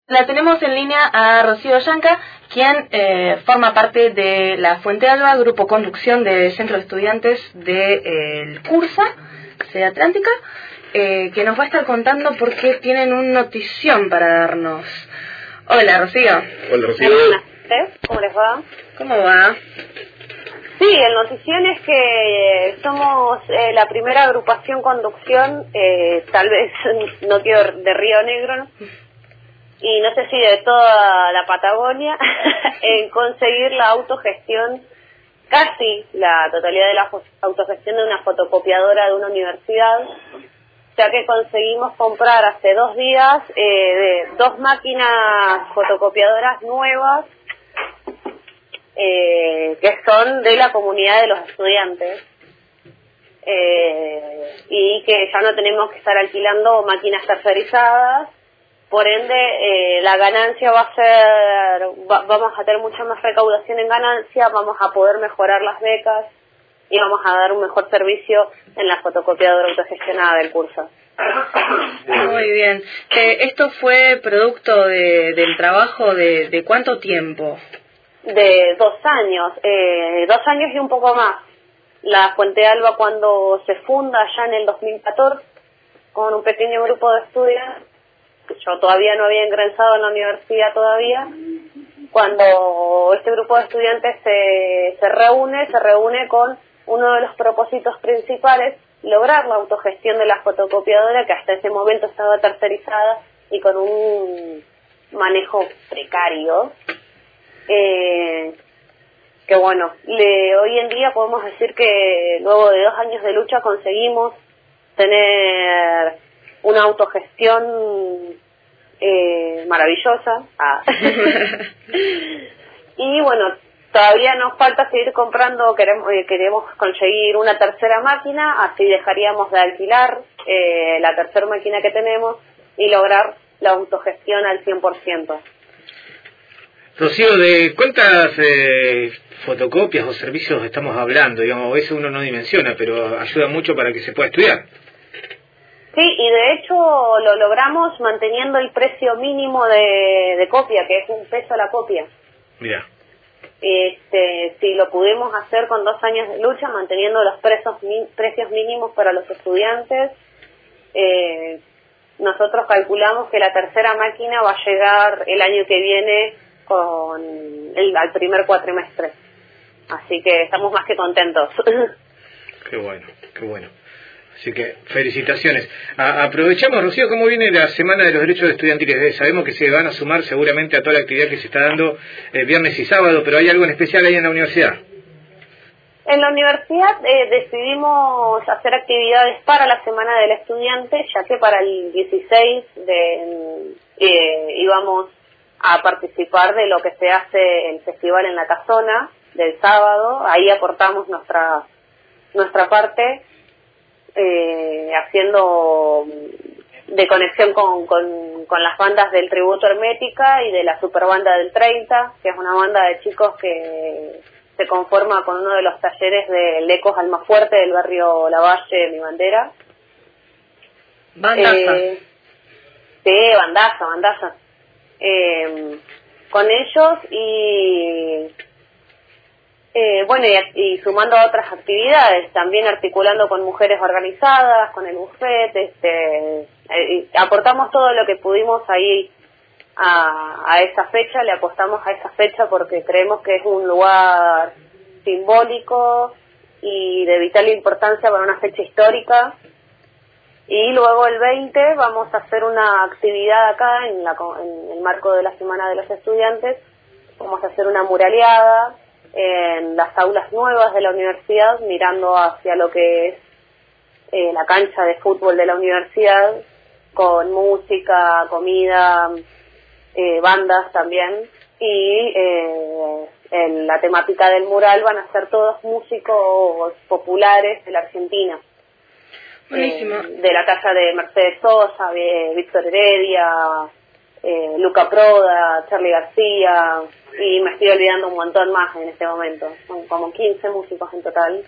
La tenemos en línea a Rocío Yanca, quien forma parte de la Fuente Alba, Grupo Conducción del Centro de Estudiantes del CURSA, Sede Atlántica, que nos va a estar contando por qué tienen una notición para darnos. Hola, Rocío. Hola, Rocío. ¿Cómo les va? ¿Cómo va? Sí, el notición es que somos la primera agrupación conducción, tal vez no quiero de Río Negro, ¿no? Y no sé si de toda la Patagonia, en conseguir la autogestión, casi la totalidad de la autogestión de una fotocopiadora de una universidad, ya que conseguimos comprar hace 2 días 2 máquinas fotocopiadoras nuevas, que son de la comunidad de los estudiantes, y que ya no tenemos que estar alquilando máquinas tercerizadas. Por ende, la ganancia va a ser, vamos a tener mucha más recaudación en ganancia, vamos a poder mejorar las becas y vamos a dar un mejor servicio en la fotocopiadora autogestionada del curso. Muy bien. ¿Esto fue producto del trabajo de cuánto tiempo? De 2 años, 2 años y un poco más. La Fuente Alba, cuando se funda ya en el 2014, con un pequeño grupo de estudiantes, yo todavía no había ingresado en la universidad todavía, cuando este grupo de estudiantes se reúne con uno de los propósitos principales, lograr la autogestión de la fotocopiadora, que hasta ese momento estaba tercerizada y con un manejo precario, que bueno, hoy en día podemos decir que luego de 2 años de lucha conseguimos tener una autogestión maravillosa. Y bueno, todavía nos falta seguir comprando, queremos conseguir una tercera máquina, así dejaríamos de alquilar la tercera máquina que tenemos y lograr la autogestión al 100%. Rocío, ¿de cuántas fotocopias o servicios estamos hablando? Digamos, a veces uno no dimensiona, pero ayuda mucho para que se pueda estudiar. Sí, y de hecho lo logramos manteniendo el precio mínimo de copia, que es $1 la copia. Mira. Sí, lo pudimos hacer con 2 años de lucha, manteniendo los precios mínimos para los estudiantes. Nosotros calculamos que la tercera máquina va a llegar el año que viene al primer cuatrimestre. Así que estamos más que contentos. Qué bueno, qué bueno. Así que felicitaciones. Aprovechamos, Rocío, ¿cómo viene la Semana de los Derechos Estudiantiles? Sabemos que se van a sumar seguramente a toda la actividad que se está dando viernes y sábado, pero ¿hay algo en especial ahí en la universidad? En la universidad decidimos hacer actividades para la Semana del Estudiante, ya que para el 16 íbamos a participar de lo que se hace el festival en la Casona del sábado. Ahí aportamos nuestra parte, haciendo de conexión con las bandas del Tributo Hermética y de la Superbanda del 30, que es una banda de chicos que se conforma con uno de los talleres del Ecos Almafuerte del barrio Lavalle, Mi Bandera. Bandaza. Sí, bandaza. Con ellos bueno, y sumando a otras actividades, también articulando con mujeres organizadas, con el buffet, aportamos todo lo que pudimos ahí a esa fecha, le apostamos a esa fecha porque creemos que es un lugar simbólico y de vital importancia para una fecha histórica. Y luego el 20 vamos a hacer una actividad acá en el marco de la Semana de los Estudiantes. Vamos a hacer una muraleada en las aulas nuevas de la universidad, mirando hacia lo que es la cancha de fútbol de la universidad, con música, comida, bandas también, y en la temática del mural van a ser todos músicos populares de la Argentina. Buenísimo. De la casa de Mercedes Sosa, de Víctor Heredia, Luca Proda, Charly García, y me estoy olvidando un montón más en este momento. Son como 15 músicos en total,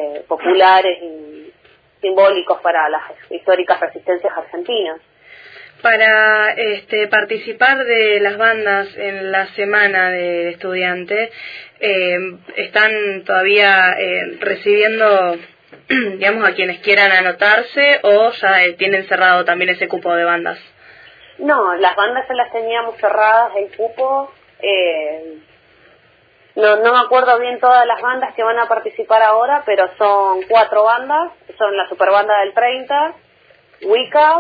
populares y simbólicos para las históricas resistencias argentinas. Para participar de las bandas en la semana de estudiante, ¿están todavía recibiendo, digamos, a quienes quieran anotarse o ya tienen cerrado también ese cupo de bandas? No, las bandas se las teníamos cerradas el cupo. No me acuerdo bien todas las bandas que van a participar ahora, pero son 4 bandas. Son la Superbanda del 30, Wicca,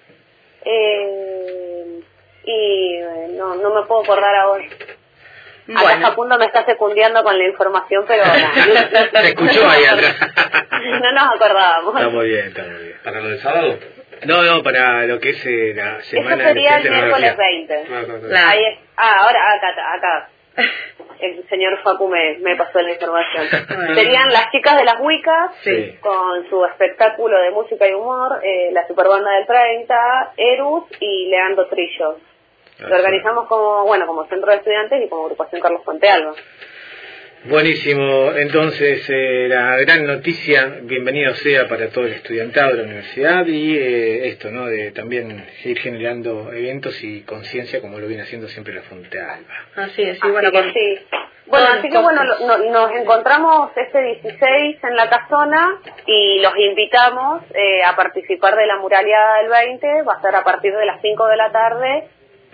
y no me puedo acordar ahora. Bueno. Acá Facundo me está secundiando con la información, pero se escuchó ahí atrás. No nos acordábamos. Está muy bien, está muy bien. ¿Para lo del sábado? No, para lo que es la semana. Eso sería el miércoles 20. Claro. Ahí es. Ahora acá. El señor Facu me pasó la información. Serían las chicas de las Wiccas, sí, con su espectáculo de música y humor, la Superbanda del 30, Erus y Leandro Trillo. Lo organizamos como centro de estudiantes y como agrupación Carlos Puente Alba. Buenísimo, entonces la gran noticia, bienvenido sea para todo el estudiantado de la universidad y esto, ¿no? De también ir generando eventos y conciencia como lo viene haciendo siempre la Fuente Alba. Así es, sí, bueno, sí. Bueno, así que nos encontramos este 16 en la Casona y los invitamos a participar de la muraleada del 20, va a ser a partir de las 5 de la tarde.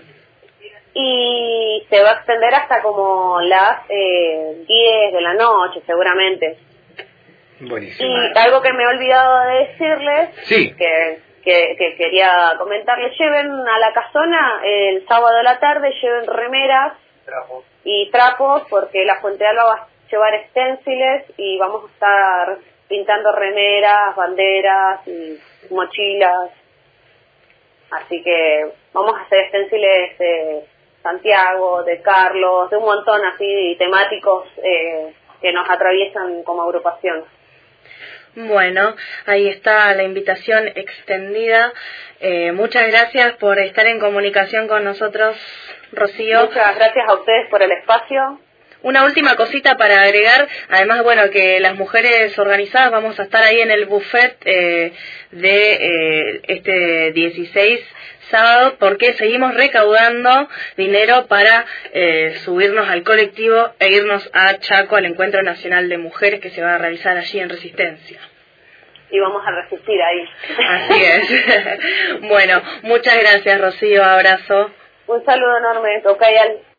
Y se va a extender hasta como las 10 de la noche, seguramente. Buenísimo. Y algo que me he olvidado de decirles, sí, que quería comentarles, lleven a la Casona el sábado de la tarde, lleven remeras y trapos, porque la Fuente Alba va a llevar esténciles y vamos a estar pintando remeras, banderas y mochilas. Así que vamos a hacer esténciles de Santiago, de Carlos, de un montón así temáticos que nos atraviesan como agrupación. Bueno, ahí está la invitación extendida. Muchas gracias por estar en comunicación con nosotros, Rocío. Muchas gracias a ustedes por el espacio. Una última cosita para agregar, además, bueno, que las mujeres organizadas vamos a estar ahí en el buffet de este 16 sábado, porque seguimos recaudando dinero para subirnos al colectivo e irnos a Chaco al Encuentro Nacional de Mujeres que se va a realizar allí en Resistencia. Y vamos a resistir ahí. Así es. Bueno, muchas gracias, Rocío, abrazo. Un saludo enorme, Tocayal.